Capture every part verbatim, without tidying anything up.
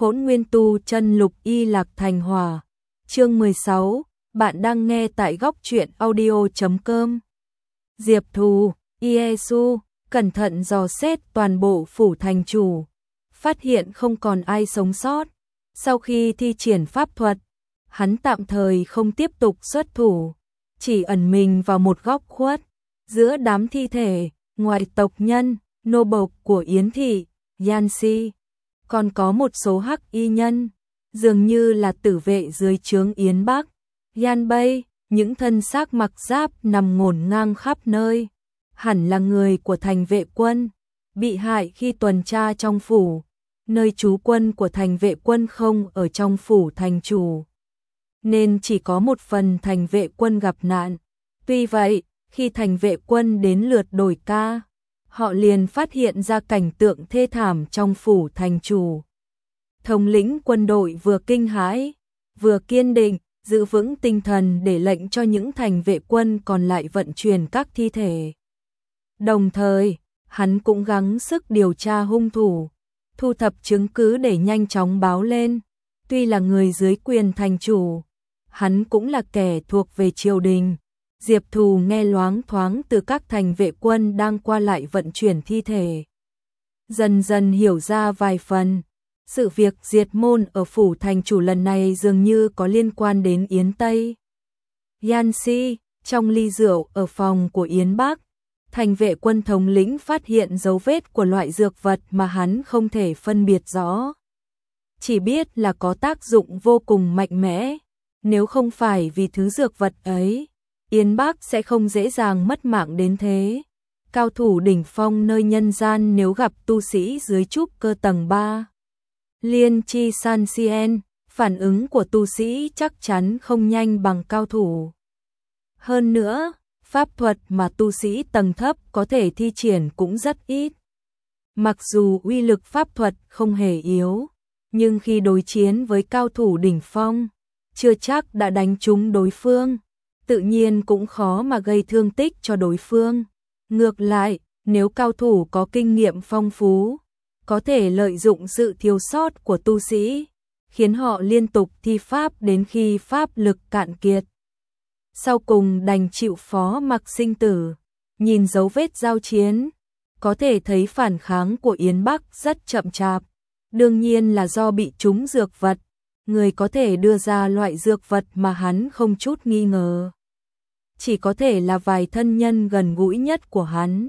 Hỗn Nguyên Tu Chân Lục Y Lạc Thành Hỏa. Chương mười sáu, bạn đang nghe tại góc truyện audio chấm com. Diệp Thù, Iesu, cẩn thận dò xét toàn bộ phủ thành chủ, phát hiện không còn ai sống sót. Sau khi thi triển pháp thuật, hắn tạm thời không tiếp tục xuất thủ, chỉ ẩn mình vào một góc khuất, giữa đám thi thể, ngoại tộc nhân, nô bộc của Yến Thị, Yan Si. Còn có một số hắc y nhân, dường như là tử vệ dưới trướng Yến Bắc, Yan Bay, những thân xác mặc giáp nằm ngổn ngang khắp nơi. Hẳn là người của thành vệ quân, bị hại khi tuần tra trong phủ, nơi trú quân của thành vệ quân không ở trong phủ thành chủ, nên chỉ có một phần thành vệ quân gặp nạn. Tuy vậy, khi thành vệ quân đến lượt đổi ca, họ liền phát hiện ra cảnh tượng thê thảm trong phủ thành chủ. Thống lĩnh quân đội vừa kinh hãi, vừa kiên định, giữ vững tinh thần để lệnh cho những thành vệ quân còn lại vận chuyển các thi thể. Đồng thời, hắn cũng gắng sức điều tra hung thủ, thu thập chứng cứ để nhanh chóng báo lên. Tuy là người dưới quyền thành chủ, hắn cũng là kẻ thuộc về triều đình. Diệp Thù nghe loáng thoáng từ các thành vệ quân đang qua lại vận chuyển thi thể, dần dần hiểu ra vài phần. Sự việc diệt môn ở phủ thành chủ lần này dường như có liên quan đến Yến Tây. Yan Si, trong ly rượu ở phòng của Yến Bắc, thành vệ quân thống lĩnh phát hiện dấu vết của loại dược vật mà hắn không thể phân biệt rõ. Chỉ biết là có tác dụng vô cùng mạnh mẽ. Nếu không phải vì thứ dược vật ấy, Yến Bắc sẽ không dễ dàng mất mạng đến thế. Cao thủ đỉnh phong nơi nhân gian nếu gặp tu sĩ dưới trúc cơ tầng ba, Liên Chi San Sien, phản ứng của tu sĩ chắc chắn không nhanh bằng cao thủ. Hơn nữa, pháp thuật mà tu sĩ tầng thấp có thể thi triển cũng rất ít. Mặc dù uy lực pháp thuật không hề yếu, nhưng khi đối chiến với cao thủ đỉnh phong, chưa chắc đã đánh trúng đối phương, tự nhiên cũng khó mà gây thương tích cho đối phương. Ngược lại, nếu cao thủ có kinh nghiệm phong phú, có thể lợi dụng sự thiếu sót của tu sĩ, khiến họ liên tục thi pháp đến khi pháp lực cạn kiệt, sau cùng đành chịu phó mặc sinh tử. Nhìn dấu vết giao chiến, có thể thấy phản kháng của Yến Bắc rất chậm chạp, đương nhiên là do bị trúng dược vật. Người có thể đưa ra loại dược vật mà hắn không chút nghi ngờ, chỉ có thể là vài thân nhân gần gũi nhất của hắn.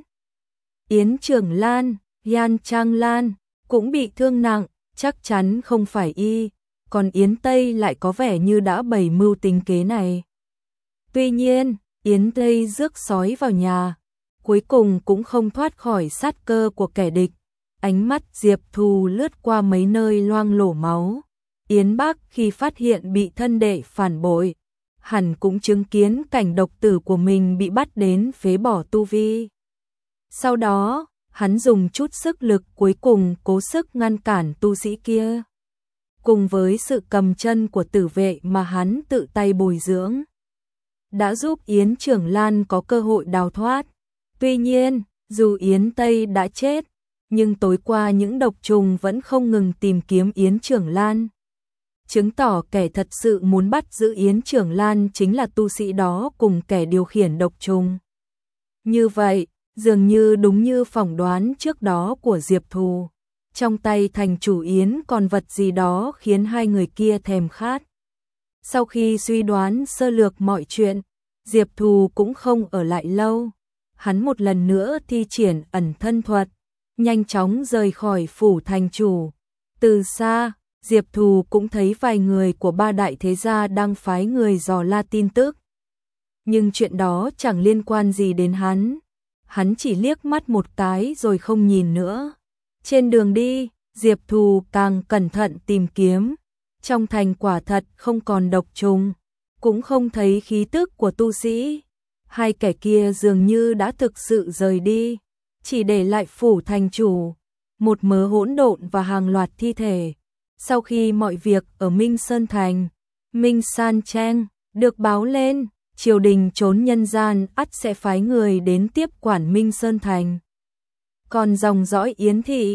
Yến Trường Lan, Yan Trang Lan cũng bị thương nặng, chắc chắn không phải y, còn Yến Tây lại có vẻ như đã bày mưu tính kế này. Tuy nhiên, Yến Tây rước sói vào nhà, cuối cùng cũng không thoát khỏi sát cơ của kẻ địch. Ánh mắt Diệp Thù lướt qua mấy nơi loang lổ máu. Yến Bắc khi phát hiện bị thân đệ phản bội, hẳn cũng chứng kiến cảnh độc tử của mình bị bắt đến phế bỏ tu vi. Sau đó, hắn dùng chút sức lực cuối cùng cố sức ngăn cản tu sĩ kia. Cùng với sự cầm chân của tử vệ mà hắn tự tay bồi dưỡng, đã giúp Yến Trường Lan có cơ hội đào thoát. Tuy nhiên, dù Yến Tây đã chết, nhưng tối qua những độc trùng vẫn không ngừng tìm kiếm Yến Trường Lan, chứng tỏ kẻ thật sự muốn bắt giữ Yến Trường Lan chính là tu sĩ đó cùng kẻ điều khiển độc trùng. Như vậy, dường như đúng như phỏng đoán trước đó của Diệp Thù, trong tay thành chủ Yến còn vật gì đó khiến hai người kia thèm khát. Sau khi suy đoán sơ lược mọi chuyện, Diệp Thù cũng không ở lại lâu. Hắn một lần nữa thi triển ẩn thân thuật, nhanh chóng rời khỏi phủ thành chủ. Từ xa, Diệp Thù cũng thấy vài người của ba đại thế gia đang phái người dò la tin tức. Nhưng chuyện đó chẳng liên quan gì đến hắn. Hắn chỉ liếc mắt một cái rồi không nhìn nữa. Trên đường đi, Diệp Thù càng cẩn thận tìm kiếm. Trong thành quả thật không còn độc trùng, cũng không thấy khí tức của tu sĩ. Hai kẻ kia dường như đã thực sự rời đi, chỉ để lại phủ thành chủ, một mớ hỗn độn và hàng loạt thi thể. Sau khi mọi việc ở Minh Sơn Thành, Minh San Trang được báo lên, triều đình trốn nhân gian ắt sẽ phái người đến tiếp quản Minh Sơn Thành. Còn dòng dõi Yến Thị,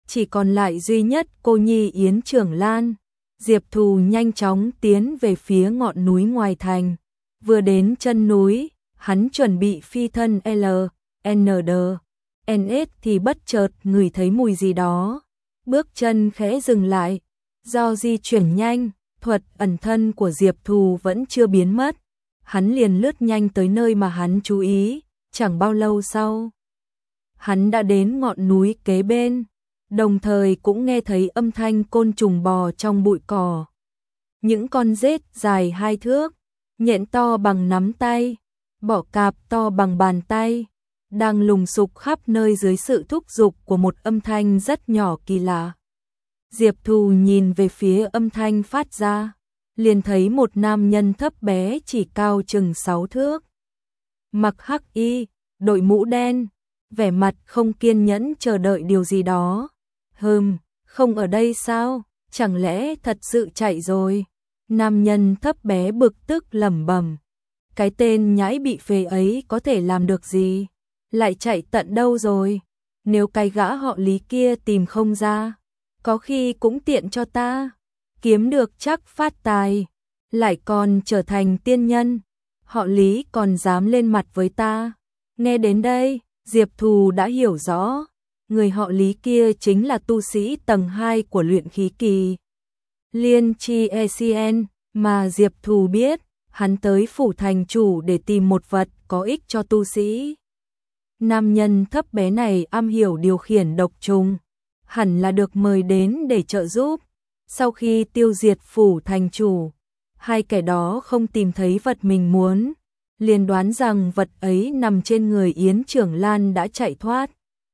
chỉ còn lại duy nhất cô nhi Yến Trưởng Lan. Diệp Thù nhanh chóng tiến về phía ngọn núi ngoài thành. Vừa đến chân núi, hắn chuẩn bị phi thân L, N D, N S thì bất chợt ngửi thấy mùi gì đó. Bước chân khẽ dừng lại. Do di chuyển nhanh, thuật ẩn thân của Diệp Thù vẫn chưa biến mất. Hắn liền lướt nhanh tới nơi mà hắn chú ý. Chẳng bao lâu sau, hắn đã đến ngọn núi kế bên, đồng thời cũng nghe thấy âm thanh côn trùng bò trong bụi cỏ. Những con rết dài hai thước, nhện to bằng nắm tay, bọ cạp to bằng bàn tay, đang lùng sục khắp nơi dưới sự thúc giục của một âm thanh rất nhỏ kỳ lạ. Diệp Thù nhìn về phía âm thanh phát ra, liền thấy một nam nhân thấp bé chỉ cao chừng sáu thước. Mặc hắc y, đội mũ đen, vẻ mặt không kiên nhẫn chờ đợi điều gì đó. Hừm, không ở đây sao? Chẳng lẽ thật sự chạy rồi? Nam nhân thấp bé bực tức lẩm bẩm. Cái tên nhãi bị phế ấy có thể làm được gì? Lại chạy tận đâu rồi? Nếu cái gã họ Lý kia tìm không ra, có khi cũng tiện cho ta. Kiếm được chắc phát tài, lại còn trở thành tiên nhân. Họ Lý còn dám lên mặt với ta. Nghe đến đây, Diệp Thù đã hiểu rõ. Người họ Lý kia chính là tu sĩ tầng hai của luyện khí kỳ Liên Chi E C N, mà Diệp Thù biết, hắn tới phủ thành chủ để tìm một vật có ích cho tu sĩ. Nam nhân thấp bé này am hiểu điều khiển độc trùng, hẳn là được mời đến để trợ giúp. Sau khi tiêu diệt phủ thành chủ, hai kẻ đó không tìm thấy vật mình muốn, liền đoán rằng vật ấy nằm trên người Yến Trưởng Lan đã chạy thoát.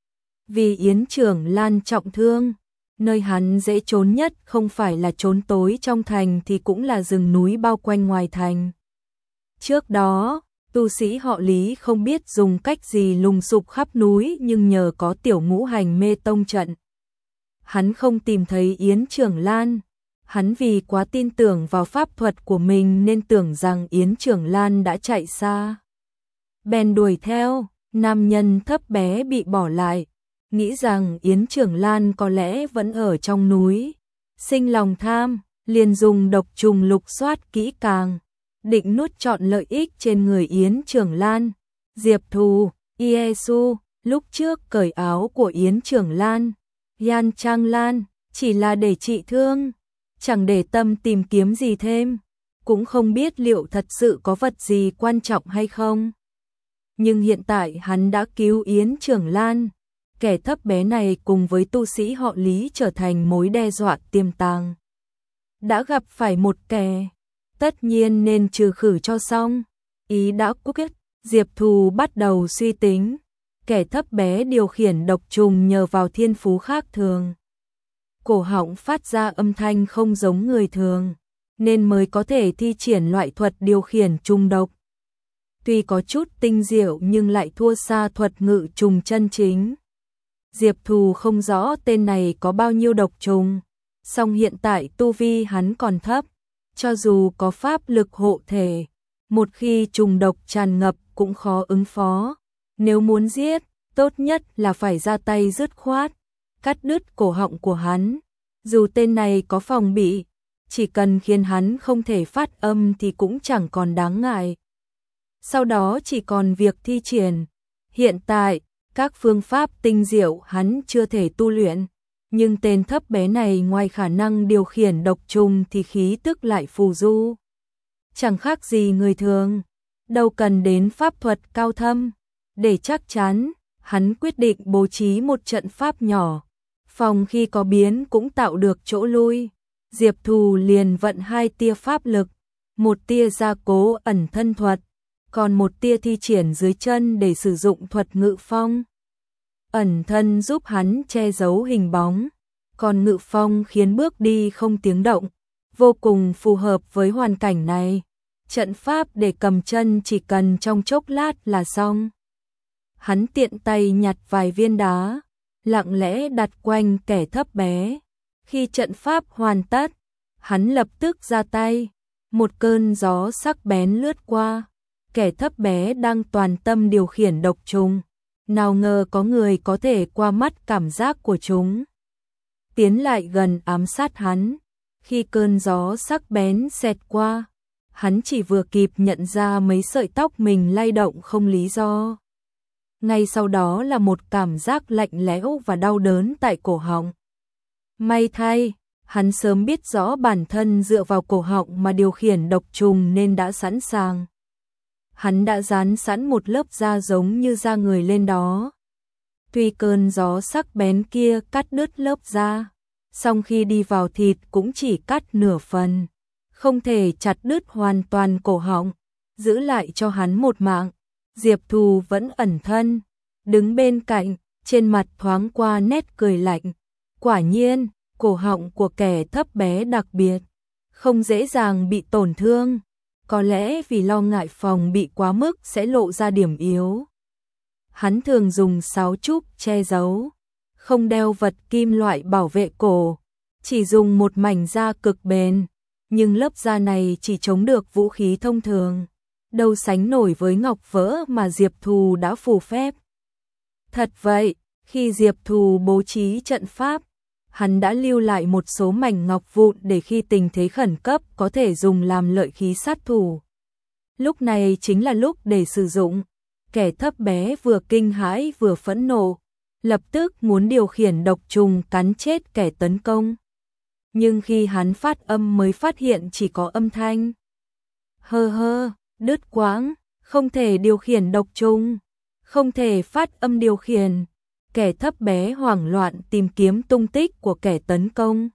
Vì Yến Trưởng Lan trọng thương, nơi hắn dễ trốn nhất không phải là trốn tối trong thành thì cũng là rừng núi bao quanh ngoài thành. Trước đó, tu sĩ họ Lý không biết dùng cách gì lùng sục khắp núi, nhưng nhờ có tiểu ngũ hành mê tông trận, hắn không tìm thấy Yến Trưởng Lan. Hắn vì quá tin tưởng vào pháp thuật của mình nên tưởng rằng Yến Trưởng Lan đã chạy xa. Bèn đuổi theo, nam nhân thấp bé bị bỏ lại, nghĩ rằng Yến Trưởng Lan có lẽ vẫn ở trong núi. Sinh lòng tham, liền dùng độc trùng lục soát kỹ càng, định nuốt trọn lợi ích trên người Yến Trưởng Lan. Diệp Thù, Iesu, lúc trước cởi áo của Yến Trưởng Lan, Yan Trang Lan, chỉ là để trị thương, chẳng để tâm tìm kiếm gì thêm, cũng không biết liệu thật sự có vật gì quan trọng hay không. Nhưng hiện tại hắn đã cứu Yến Trưởng Lan, kẻ thấp bé này cùng với tu sĩ họ Lý trở thành mối đe dọa tiềm tàng. Đã gặp phải một kẻ, tất nhiên nên trừ khử cho xong. Ý đã quyết, Diệp Thù bắt đầu suy tính, kẻ thấp bé điều khiển độc trùng nhờ vào thiên phú khác thường. Cổ họng phát ra âm thanh không giống người thường, nên mới có thể thi triển loại thuật điều khiển trùng độc. Tuy có chút tinh diệu nhưng lại thua xa thuật ngự trùng chân chính. Diệp Thù không rõ tên này có bao nhiêu độc trùng, song hiện tại tu vi hắn còn thấp, cho dù có pháp lực hộ thể, một khi trùng độc tràn ngập cũng khó ứng phó. Nếu muốn giết, tốt nhất là phải ra tay dứt khoát, cắt đứt cổ họng của hắn. Dù tên này có phòng bị, chỉ cần khiến hắn không thể phát âm thì cũng chẳng còn đáng ngại. Sau đó chỉ còn việc thi triển. Hiện tại, các phương pháp tinh diệu hắn chưa thể tu luyện, nhưng tên thấp bé này ngoài khả năng điều khiển độc trùng thì khí tức lại phù du. Chẳng khác gì người thường, đâu cần đến pháp thuật cao thâm. Để chắc chắn, hắn quyết định bố trí một trận pháp nhỏ, phòng khi có biến cũng tạo được chỗ lui. Diệp Thù liền vận hai tia pháp lực, một tia gia cố ẩn thân thuật, còn một tia thi triển dưới chân để sử dụng thuật ngự phong. Ẩn thân giúp hắn che giấu hình bóng, còn ngự phong khiến bước đi không tiếng động, vô cùng phù hợp với hoàn cảnh này. Trận pháp để cầm chân chỉ cần trong chốc lát là xong. Hắn tiện tay nhặt vài viên đá, lặng lẽ đặt quanh kẻ thấp bé. Khi trận pháp hoàn tất, hắn lập tức ra tay. Một cơn gió sắc bén lướt qua, kẻ thấp bé đang toàn tâm điều khiển độc trùng. Nào ngờ có người có thể qua mắt cảm giác của chúng. tiến lại gần ám sát hắn. Khi cơn gió sắc bén xẹt qua, hắn chỉ vừa kịp nhận ra mấy sợi tóc mình lay động không lý do. Ngay sau đó là một cảm giác lạnh lẽo và đau đớn tại cổ họng. May thay, hắn sớm biết rõ bản thân dựa vào cổ họng mà điều khiển độc trùng nên đã sẵn sàng. Hắn đã dán sẵn một lớp da giống như da người lên đó. Tuy cơn gió sắc bén kia cắt đứt lớp da, song khi đi vào thịt cũng chỉ cắt nửa phần, không thể chặt đứt hoàn toàn cổ họng, giữ lại cho hắn một mạng. Diệp Thù vẫn ẩn thân, đứng bên cạnh, trên mặt thoáng qua nét cười lạnh. Quả nhiên, cổ họng của kẻ thấp bé đặc biệt, không dễ dàng bị tổn thương, có lẽ vì lo ngại phòng bị quá mức sẽ lộ ra điểm yếu. Hắn thường dùng sáo trúc che giấu, không đeo vật kim loại bảo vệ cổ, chỉ dùng một mảnh da cực bền, nhưng lớp da này chỉ chống được vũ khí thông thường, đâu sánh nổi với ngọc vỡ mà Diệp Thù đã phù phép. Thật vậy, khi Diệp Thù bố trí trận pháp, hắn đã lưu lại một số mảnh ngọc vụn để khi tình thế khẩn cấp có thể dùng làm lợi khí sát thủ. Lúc này chính là lúc để sử dụng. Kẻ thấp bé vừa kinh hãi vừa phẫn nộ, lập tức muốn điều khiển độc trùng cắn chết kẻ tấn công. Nhưng khi hắn phát âm mới phát hiện chỉ có âm thanh. Hơ hơ, đứt quãng, không thể điều khiển độc trùng, không thể phát âm điều khiển. Kẻ thấp bé hoảng loạn tìm kiếm tung tích của kẻ tấn công.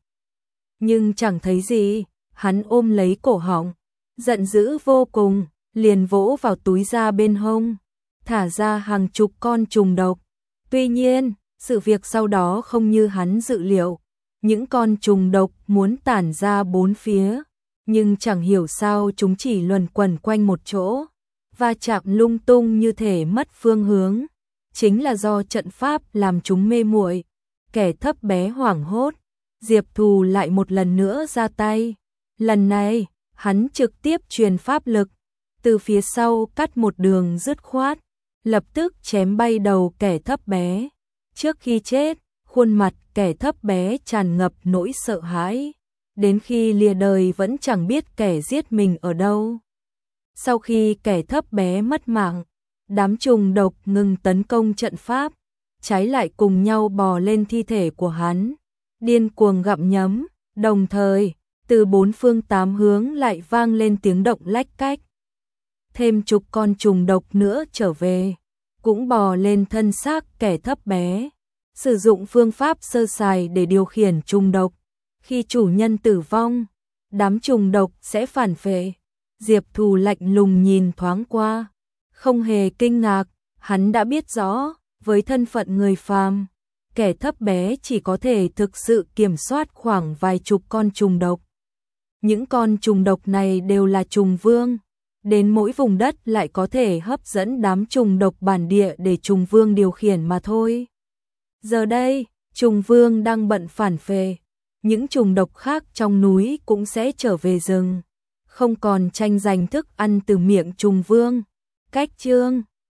Nhưng chẳng thấy gì, hắn ôm lấy cổ họng, giận dữ vô cùng, liền vỗ vào túi da bên hông, thả ra hàng chục con trùng độc. Tuy nhiên, sự việc sau đó không như hắn dự liệu. Những con trùng độc muốn tản ra bốn phía, nhưng chẳng hiểu sao chúng chỉ luẩn quẩn quanh một chỗ, va chạm lung tung như thể mất phương hướng. Chính là do trận pháp làm chúng mê muội. Kẻ thấp bé hoảng hốt, Diệp Thù lại một lần nữa ra tay. Lần này, hắn trực tiếp truyền pháp lực, từ phía sau cắt một đường dứt khoát, lập tức chém bay đầu kẻ thấp bé. Trước khi chết, khuôn mặt kẻ thấp bé tràn ngập nỗi sợ hãi, đến khi lìa đời vẫn chẳng biết kẻ giết mình ở đâu. Sau khi kẻ thấp bé mất mạng, đám trùng độc ngừng tấn công trận pháp, trái lại cùng nhau bò lên thi thể của hắn, điên cuồng gặm nhấm, đồng thời, từ bốn phương tám hướng lại vang lên tiếng động lách cách. Thêm chục con trùng độc nữa trở về, cũng bò lên thân xác kẻ thấp bé, sử dụng phương pháp sơ sài để điều khiển trùng độc. Khi chủ nhân tử vong, đám trùng độc sẽ phản phệ. Diệp Thù lạnh lùng nhìn thoáng qua, không hề kinh ngạc, hắn đã biết rõ, với thân phận người phàm, kẻ thấp bé chỉ có thể thực sự kiểm soát khoảng vài chục con trùng độc. Những con trùng độc này đều là trùng vương, đến mỗi vùng đất lại có thể hấp dẫn đám trùng độc bản địa để trùng vương điều khiển mà thôi. Giờ đây, trùng vương đang bận phản phệ, những trùng độc khác trong núi cũng sẽ trở về rừng, không còn tranh giành thức ăn từ miệng trùng vương. Cách chương